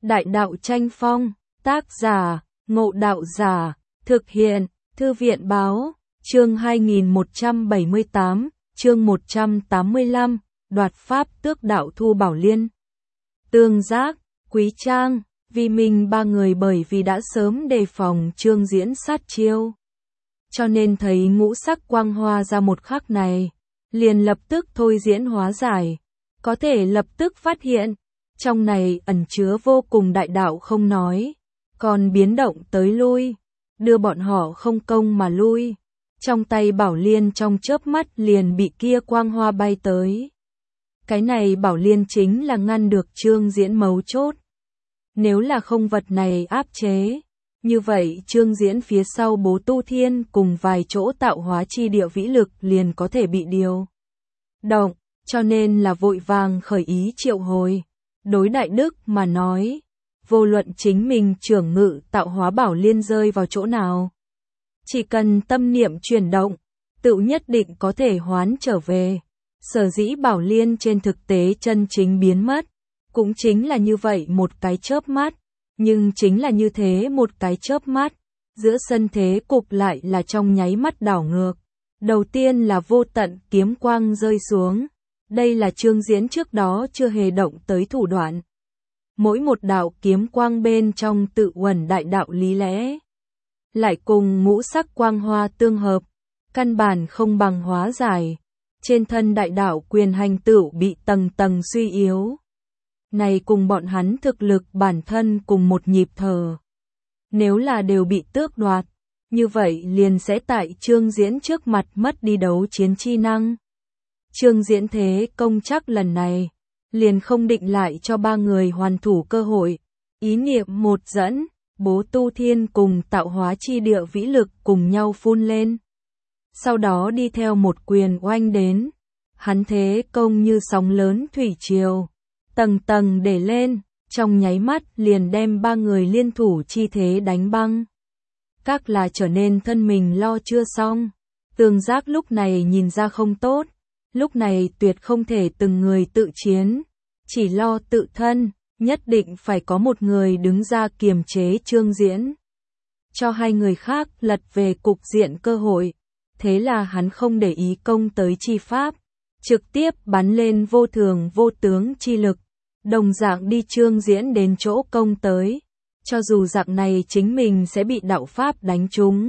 Đại đạo tranh phong, tác giả, Ngộ Đạo Giả, thực hiện, Thư viện báo, chương 2178, chương 185, đoạt pháp tước đạo Thu Bảo Liên. Tương giác, Quý Trang, Vi Minh ba người bởi vì đã sớm đề phòng Trương Diễn sát chiêu, cho nên thấy ngũ sắc quang hoa ra một khắc này, liền lập tức thôi diễn hóa giải, có thể lập tức phát hiện, trong này ẩn chứa vô cùng đại đạo không nói, còn biến động tới lui, đưa bọn họ không công mà lui. Trong tay Bảo Liên trong chớp mắt liền bị kia quang hoa bay tới. Cái này Bảo Liên chính là ngăn được Trương Diễn mấu chốt. Nếu là không vật này áp chế, như vậy Trương Diễn phía sau Bố Tu Thiên cùng vài chỗ tạo hóa chi địa vĩ lực liền có thể bị điều động, cho nên là vội vàng khởi ý triệu hồi. Đối Đại Đức mà nói, vô luận chính mình trưởng ngự tạo hóa Bảo Liên rơi vào chỗ nào, chỉ cần tâm niệm chuyển động, tự nhất định có thể hoán trở về. Sở dĩ Bảo Liên trên thực tế chân chính biến mất, cũng chính là như vậy một cái chớp mắt, nhưng chính là như thế một cái chớp mắt, giữa sân thế cục lại là trong nháy mắt đảo ngược. Đầu tiên là vô tận kiếm quang rơi xuống, đây là Trương Diễn trước đó chưa hề động tới thủ đoạn. Mỗi một đạo kiếm quang bên trong tự uẩn đại đạo lý lẽ, lại cùng ngũ sắc quang hoa tương hợp, căn bản không bằng hóa giải. Trên thân đại đạo quyền hành tựu bị tầng tầng suy yếu. Này cùng bọn hắn thực lực bản thân cùng một nhịp thở. Nếu là đều bị tước đoạt, như vậy liền sẽ tại Trương Diễn trước mặt mất đi đấu chiến chi năng. Trương Diễn thế công chắc lần này, liền không định lại cho ba người hoàn thủ cơ hội. Ý niệm một dẫn, Bố Tu Thiên cùng tạo hóa chi địa vĩ lực cùng nhau phun lên. Sau đó đi theo một quyền oanh đến, hắn thế công như sóng lớn thủy triều, tầng tầng để lên, trong nháy mắt liền đem ba người liên thủ chi thế đánh băng. Các là trở nên thân mình lo chưa xong, Tương Giác lúc này nhìn ra không tốt, lúc này tuyệt không thể từng người tự chiến, chỉ lo tự thân, nhất định phải có một người đứng ra kiềm chế Trương Diễn, cho hai người khác lật về cục diện cơ hội. Thế là hắn không để ý công tới chi pháp, trực tiếp bắn lên vô thường vô tướng chi lực, đồng dạng đi Trương Diễn đến chỗ công tới, cho dù dạng này chính mình sẽ bị đạo pháp đánh trúng.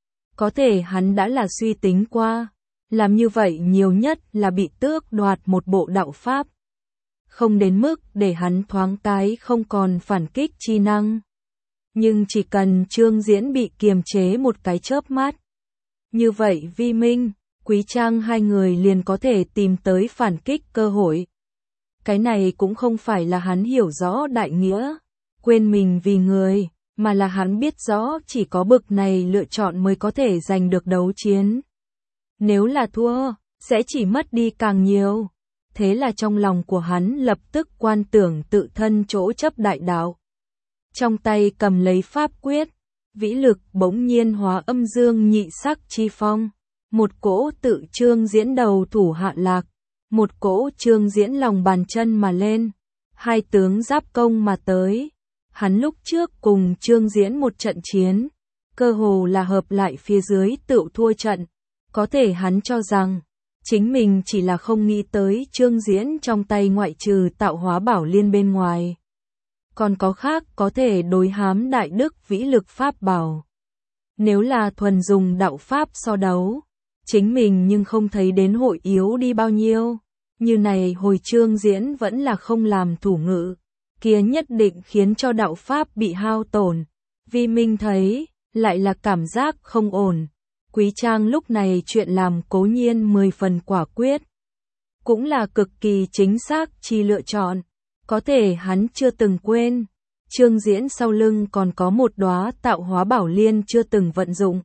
Có thể hắn đã là suy tính qua, làm như vậy nhiều nhất là bị tước đoạt một bộ đạo pháp, không đến mức để hắn thoáng cái không còn phản kích chi năng. Nhưng chỉ cần Trương Diễn bị kiềm chế một cái chớp mắt, như vậy Vi Minh, Quý Trang hai người liền có thể tìm tới phản kích cơ hội. Cái này cũng không phải là hắn hiểu rõ đại nghĩa, quên mình vì người, mà là hắn biết rõ chỉ có bực này lựa chọn mới có thể giành được đấu chiến. Nếu là thua, sẽ chỉ mất đi càng nhiều. Thế là trong lòng của hắn lập tức quan tưởng tự thân chỗ chấp đại đạo. Trong tay cầm lấy pháp quyết, vĩ lực bỗng nhiên hóa âm dương nhị sắc chi phong, một cỗ tự Trương Diễn đầu thủ hạ lạc, một cỗ Trương Diễn lòng bàn chân mà lên, hai tướng giáp công mà tới. Hắn lúc trước cùng Trương Diễn một trận chiến, cơ hồ là hợp lại phía dưới tựu thua trận, có thể hắn cho rằng chính mình chỉ là không nghĩ tới Trương Diễn trong tay ngoại trừ tạo hóa Bảo Liên bên ngoài, còn có khác có thể đối hám đại đức vĩ lực pháp bảo. Nếu là thuần dùng đạo pháp so đấu, chính mình nhưng không thấy đến hội yếu đi bao nhiêu. Như này hồi Trương Diễn vẫn là không làm thủ ngự, kia nhất định khiến cho đạo pháp bị hao tổn. Vi Minh thấy, lại là cảm giác không ổn. Quý Trang lúc này chuyện làm cố nhiên 10 phần quả quyết, cũng là cực kỳ chính xác chi lựa chọn. Có thể hắn chưa từng quên, Trương Diễn sau lưng còn có một đóa tạo hóa Bảo Liên chưa từng vận dụng.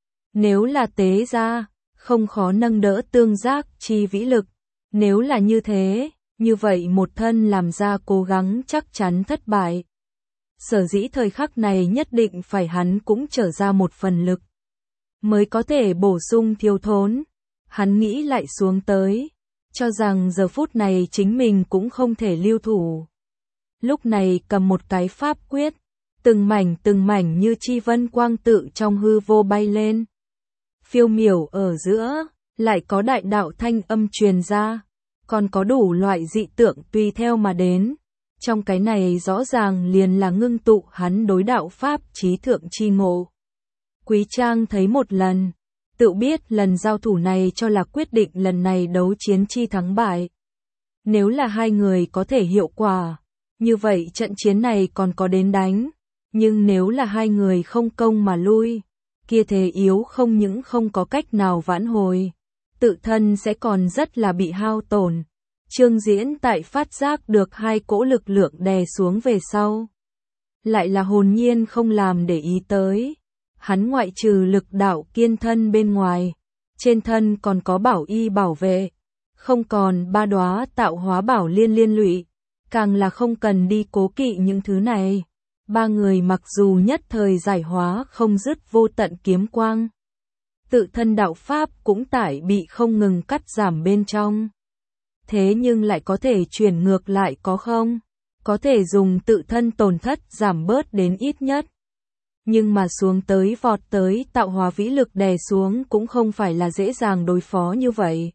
Nếu là tế ra, không khó nâng đỡ Tương Giác chi vĩ lực. Nếu là như thế, như vậy một thân làm ra cố gắng chắc chắn thất bại. Sở dĩ thời khắc này nhất định phải hắn cũng trở ra một phần lực, mới có thể bổ sung thiếu thốn. Hắn nghĩ lại xuống tới, cho rằng giờ phút này chính mình cũng không thể lưu thủ. lúc này cầm một cái pháp quyết, từng mảnh như chi vân quang tự trong hư vô bay lên. Phiêu miểu ở giữa, lại có đại đạo thanh âm truyền ra, còn có đủ loại dị tượng tùy theo mà đến. Trong cái này rõ ràng liền là ngưng tụ hắn đối đạo pháp trí thượng chi ngộ. Quý Trang thấy một lần, tự biết lần giao thủ này cho là quyết định lần này đấu chiến chi thắng bại. Nếu là hai người có thể hiệu quả, như vậy trận chiến này còn có đến đánh. Nhưng nếu là hai người không công mà lui, kia thế yếu không những không có cách nào vãn hồi, tự thân sẽ còn rất là bị hao tổn. Trương Diễn tại phát giác được hai cỗ lực lượng đè xuống về sau, lại là hồn nhiên không làm để ý tới. Hắn ngoại trừ lực đạo kiên thân bên ngoài, trên thân còn có bảo y bảo vệ, không còn ba đóa tạo hóa bảo liên lụy, càng là không cần đi cố kỵ những thứ này. Ba người mặc dù nhất thời giải hóa không dứt vô tận kiếm quang, tự thân đạo pháp cũng tải bị không ngừng cắt giảm bên trong. Thế nhưng lại có thể chuyển ngược lại có không? Có thể dùng tự thân tổn thất giảm bớt đến ít nhất. Nhưng mà xuống tới vọt tới tạo hóa vĩ lực đè xuống cũng không phải là dễ dàng đối phó như vậy.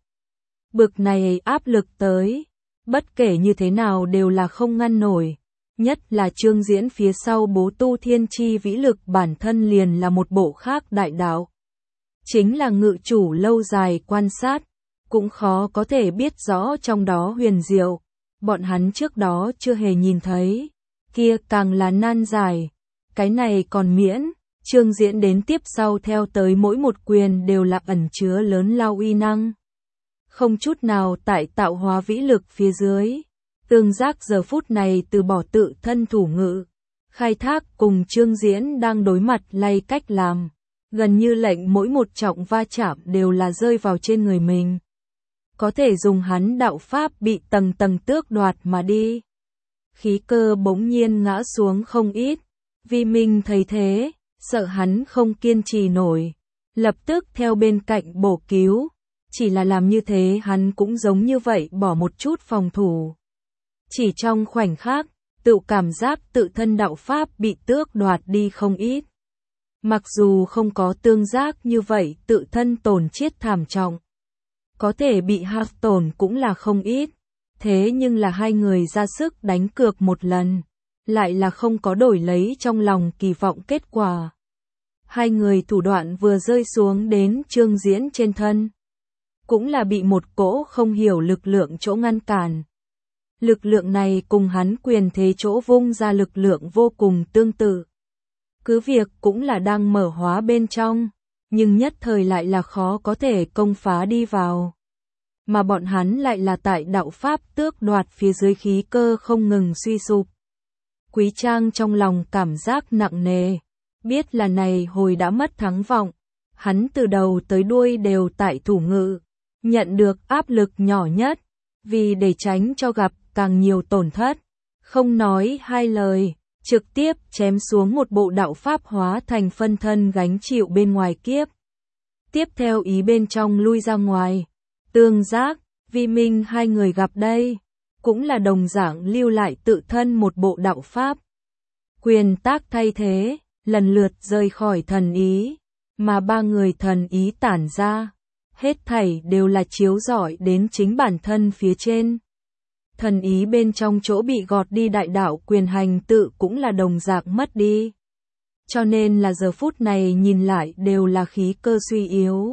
Bực này áp lực tới, bất kể như thế nào đều là không ngăn nổi. Nhất là Trương Diễn phía sau bố tu thiên chi vĩ lực bản thân liền là một bộ khác đại đạo. Chính là ngự chủ lâu dài quan sát, cũng khó có thể biết rõ trong đó huyền diệu. Bọn hắn trước đó chưa hề nhìn thấy, kia càng là nan giải. Cái này còn miễn, Trương Diễn đến tiếp sau theo tới mỗi một quyền đều là ẩn chứa lớn lao uy năng. Không chút nào tại tạo hóa vĩ lực phía dưới. Tương Giác giờ phút này từ bỏ tự thân thủ ngự, khai thác cùng Trương Diễn đang đối mặt lay cách làm, gần như lệnh mỗi một trọng va chạm đều là rơi vào trên người mình. Có thể dùng hắn đạo pháp bị tầng tầng tước đoạt mà đi. Khí cơ bỗng nhiên ngã xuống không ít, Vi Minh thấy thế, sợ hắn không kiên trì nổi, lập tức theo bên cạnh bổ cứu, chỉ là làm như thế hắn cũng giống như vậy bỏ một chút phòng thủ. Chỉ trong khoảnh khắc, tự cảm giác tự thân đạo pháp bị tước đoạt đi không ít. Mặc dù không có Tương Giác như vậy tự thân tổn chiết thảm trọng, có thể bị hao tổn cũng là không ít. Thế nhưng là hai người ra sức đánh cược một lần, lại là không có đổi lấy trong lòng kỳ vọng kết quả. Hai người thủ đoạn vừa rơi xuống đến Trương Diễn trên thân, cũng là bị một cỗ không hiểu lực lượng chỗ ngăn cản. Lực lượng này cùng hắn quyền thế chỗ vung ra lực lượng vô cùng tương tự. Cứ việc cũng là đang mở hóa bên trong, nhưng nhất thời lại là khó có thể công phá đi vào. Mà bọn hắn lại là tại đạo pháp tước đoạt phía dưới khí cơ không ngừng suy sụp. Quý Trang trong lòng cảm giác nặng nề, biết là này hồi đã mất thắng vọng. Hắn từ đầu tới đuôi đều tại thủ ngự, nhận được áp lực nhỏ nhất, vì để tránh cho gặp càng nhiều tổn thất, không nói hai lời, trực tiếp chém xuống một bộ đạo pháp hóa thành phân thân gánh chịu bên ngoài kiếp. Tiếp theo ý bên trong lui ra ngoài, Tương Giác, Vi Minh hai người gặp đây, cũng là đồng dạng lưu lại tự thân một bộ đạo pháp. Quyền tác thay thế, lần lượt rời khỏi thần ý, mà ba người thần ý tản ra, hết thảy đều là chiếu rọi đến chính bản thân phía trên. Thần ý bên trong chỗ bị gọt đi đại đạo quyền hành tự cũng là đồng dạng mất đi. Cho nên là giờ phút này nhìn lại đều là khí cơ suy yếu.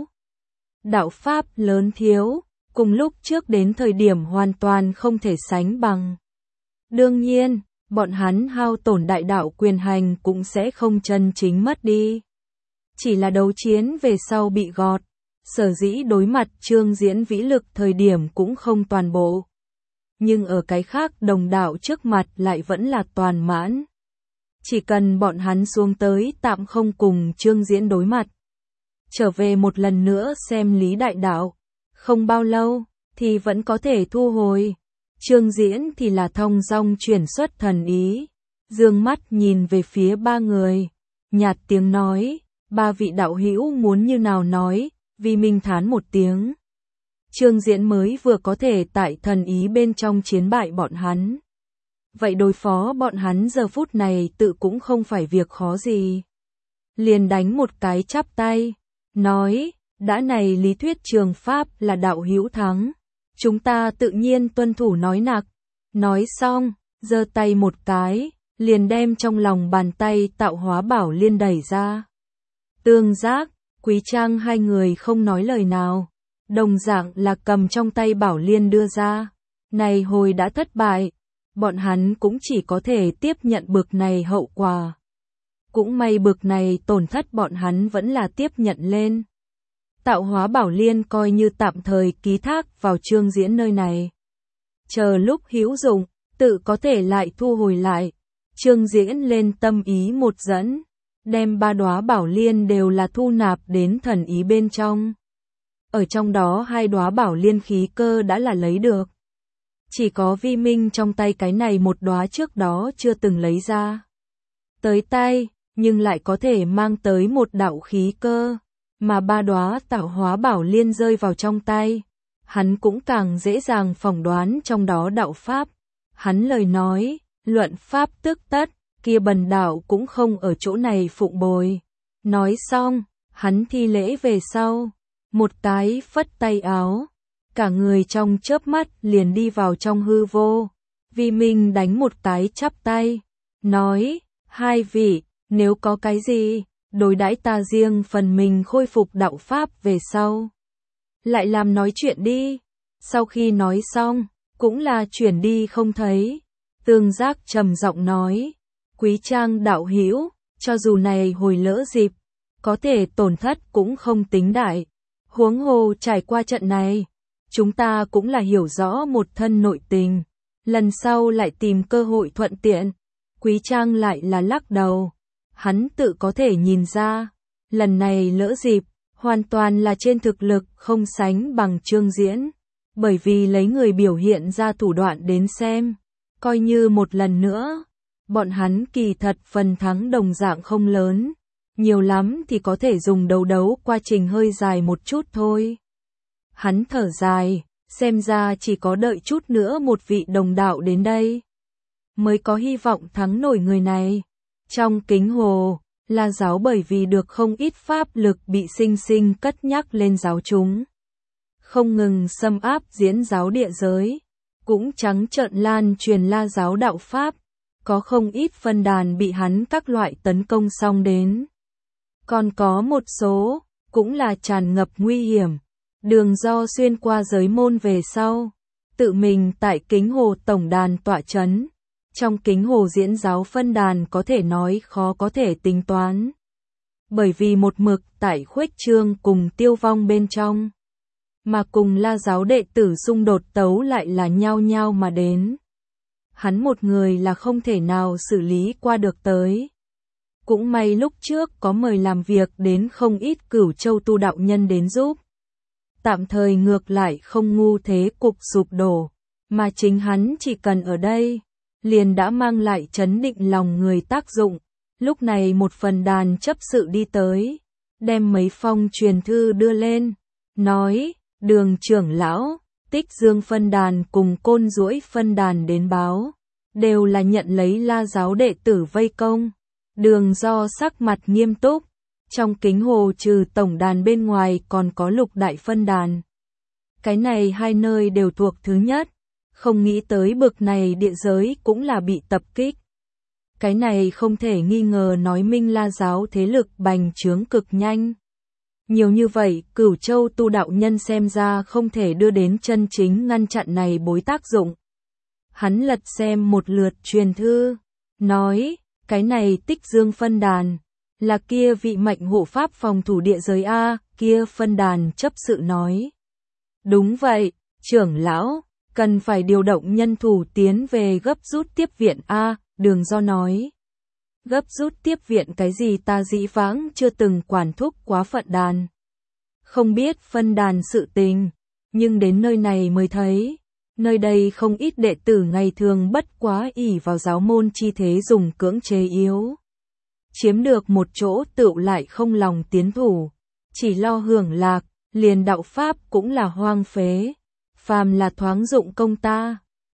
Đạo pháp lớn thiếu, cùng lúc trước đến thời điểm hoàn toàn không thể sánh bằng. Đương nhiên, bọn hắn hao tổn đại đạo quyền hành cũng sẽ không chân chính mất đi. Chỉ là đấu chiến về sau bị gọt, sở dĩ đối mặt Trương Diễn vĩ lực thời điểm cũng không toàn bộ. Nhưng ở cái khác đồng đạo trước mặt lại vẫn là toàn mãn. Chỉ cần bọn hắn xuống tới tạm không cùng Trương Diễn đối mặt, trở về một lần nữa xem lý đại đạo, không bao lâu thì vẫn có thể thu hồi. Trương Diễn thì là thong dong chuyển xuất thần ý, dương mắt nhìn về phía ba người, nhạt tiếng nói, ba vị đạo hữu muốn như nào nói. Vi Minh thán một tiếng. Trương Diễn mới vừa có thể tại thần ý bên trong chiến bại bọn hắn. vậy đối phó bọn hắn giờ phút này tự cũng không phải việc khó gì. Liền đánh một cái chắp tay, nói, đã này lý thuyết trường pháp là đạo hữu thắng, chúng ta tự nhiên tuân thủ nói nặc. Nói xong, giơ tay một cái, liền đem trong lòng bàn tay tạo hóa bảo liên đẩy ra. Tương Giác, Quý Trang hai người không nói lời nào, đồng dạng là cầm trong tay bảo liên đưa ra. Này hồi đã thất bại, bọn hắn cũng chỉ có thể tiếp nhận bực này hậu quả. Cũng may bực này tổn thất bọn hắn vẫn là tiếp nhận lên. Tạo hóa bảo liên coi như tạm thời ký thác vào Trương Diễn nơi này. Chờ lúc hữu dụng, tự có thể lại thu hồi lại. Trương Diễn lên tâm ý một dẫn, đem 3 đóa bảo liên đều là thu nạp đến thần ý bên trong. Ở trong đó 2 đóa bảo liên khí cơ đã là lấy được. Chỉ có Vi Minh trong tay cái này một đóa trước đó chưa từng lấy ra. Tới tay, nhưng lại có thể mang tới một đạo khí cơ, mà 3 đóa tạo hóa bảo liên rơi vào trong tay. Hắn cũng càng dễ dàng phỏng đoán trong đó đạo pháp. Hắn lời nói, luận pháp tức tất, kia bần đạo cũng không ở chỗ này phụng bồi. Nói xong, hắn thi lễ về sau, một cái phất tay áo, cả người trong chớp mắt liền đi vào trong hư vô. Vi Minh đánh một cái chắp tay, nói, hai vị, nếu có cái gì, đối đãi ta riêng phần mình khôi phục đạo pháp về sau. Lại làm nói chuyện đi. Sau khi nói xong, cũng là chuyển đi không thấy. Tương Giác trầm giọng nói, Quý Trang đạo hữu, cho dù này hồi lỡ dịp, có thể tổn thất cũng không tính đại. Huống hồ trải qua trận này, chúng ta cũng là hiểu rõ một thân nội tình, lần sau lại tìm cơ hội thuận tiện. Quý Trang lại là lắc đầu, hắn tự có thể nhìn ra, lần này lỡ dịp, hoàn toàn là trên thực lực không sánh bằng Trương Diễn, bởi vì lấy người biểu hiện ra thủ đoạn đến xem, coi như một lần nữa, bọn hắn kỳ thật phần thắng đồng dạng không lớn, nhiều lắm thì có thể dùng đầu đấu quá trình hơi dài một chút thôi. Hắn thở dài, xem ra chỉ có đợi chút nữa một vị đồng đạo đến đây, mới có hy vọng thắng nổi người này. Trong Kính Hồ, La giáo bởi vì được không ít pháp lực bị sinh sinh cất nhắc lên giáo chúng. Không ngừng xâm áp Diễn giáo địa giới, cũng trắng trợn lan truyền La giáo đạo pháp, có không ít phân đàn bị hắn các loại tấn công xong đến. Còn có một số, cũng là tràn ngập nguy hiểm, đường do xuyên qua giới môn về sau, tự mình tại Kính Hồ tổng đàn tọa chấn. Trong Kính Hồ Diễn giáo phân đàn có thể nói khó có thể tính toán. Bởi vì một mực tại khuếch trương cùng tiêu vong bên trong, mà cùng La giáo đệ tử xung đột tấu lại là nhao nhao mà đến. Hắn một người là không thể nào xử lý qua được tới. Cũng may lúc trước có mời làm việc đến không ít Cửu Châu tu đạo nhân đến giúp. Tạm thời ngược lại không ngu thế cục sụp đổ, mà chính hắn chỉ cần ở đây, liền đã mang lại trấn định lòng người tác dụng. Lúc này một phần đàn chấp sự đi tới, đem mấy phong truyền thư đưa lên, nói, Đường trưởng lão, Tích Dương phân đàn cùng Côn Duỗi phân đàn đến báo, đều là nhận lấy La giáo đệ tử vây công. Đường do sắc mặt nghiêm túc, trong Kính Hồ trừ tổng đàn bên ngoài còn có Lục đại phân đàn. Cái này hai nơi đều thuộc thứ nhất, không nghĩ tới bực này địa giới cũng là bị tập kích. Cái này không thể nghi ngờ nói minh La giáo thế lực bành trướng cực nhanh. Nhiều như vậy, Cửu Châu tu đạo nhân xem ra không thể đưa đến chân chính ngăn chặn này bối tác dụng. Hắn lật xem một lượt truyền thư, nói, cái này Tích Dương phân đàn, là kia vị mệnh hộ pháp phòng thủ địa giới A, kia phân đàn chấp sự nói. Đúng vậy, trưởng lão, cần phải điều động nhân thủ tiến về gấp rút tiếp viện A, Đường do nói. Gấp rút tiếp viện cái gì ta dĩ vãng chưa từng quản thúc quá phận đàn. Không biết phân đàn sự tình, nhưng đến nơi này mới thấy, nơi đây không ít đệ tử ngày thường bất quá ỷ vào giáo môn chi thế dùng cưỡng chế yếu. Chiếm được một chỗ tựu lại không lòng tiến thủ, chỉ lo hưởng lạc, liền đạo pháp cũng là hoang phế, phàm là thoáng dụng công ta,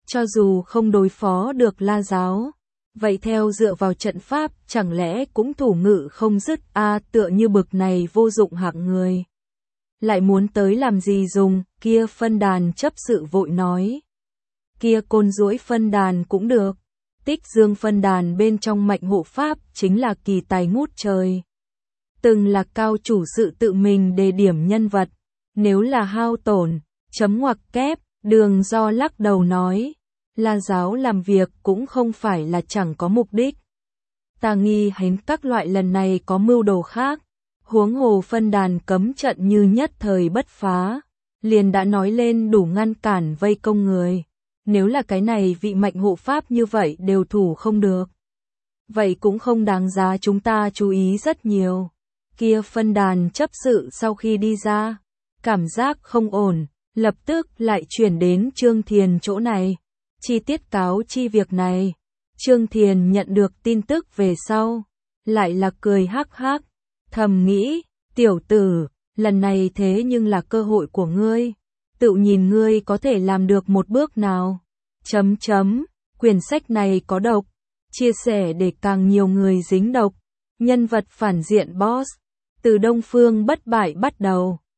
cho dù không đối phó được La giáo, vậy theo dựa vào trận pháp chẳng lẽ cũng thủ ngự không dứt tựa như bực này vô dụng hạng người. Lại muốn tới làm gì dùng, kia phân đàn chấp sự vội nói. Kia côn duỗi phân đàn cũng được. Tích Dương phân đàn bên trong mạnh hộ pháp chính là kỳ tài ngút trời. Từng là cao chủ sự tự mình đề điểm nhân vật. Nếu là hao tổn, chấm ngoặc kép, Đường Do lắc đầu nói. La giáo làm việc cũng không phải là chẳng có mục đích. Ta nghi hắn các loại lần này có mưu đồ khác. Huống hồ phân đàn cấm trận như nhất thời bất phá. Liền đã nói lên đủ ngăn cản vây công người. Nếu là cái này vị mạnh hộ pháp như vậy đều thủ không được. Vậy cũng không đáng giá chúng ta chú ý rất nhiều. Kia phân đàn chấp sự sau khi đi ra, cảm giác không ổn, lập tức lại chuyển đến Trương Thiền chỗ này. Chi tiết cáo chi việc này. Trương Thiền nhận được tin tức về sau. Lại là cười hắc hắc. Thầm nghĩ, tiểu tử, lần này thế nhưng là cơ hội của ngươi. Tự nhìn ngươi có thể làm được một bước nào. Quyển sách này có độc. Chia sẻ để càng nhiều người dính độc. Nhân vật phản diện boss. Từ Đông Phương bất bại bắt đầu.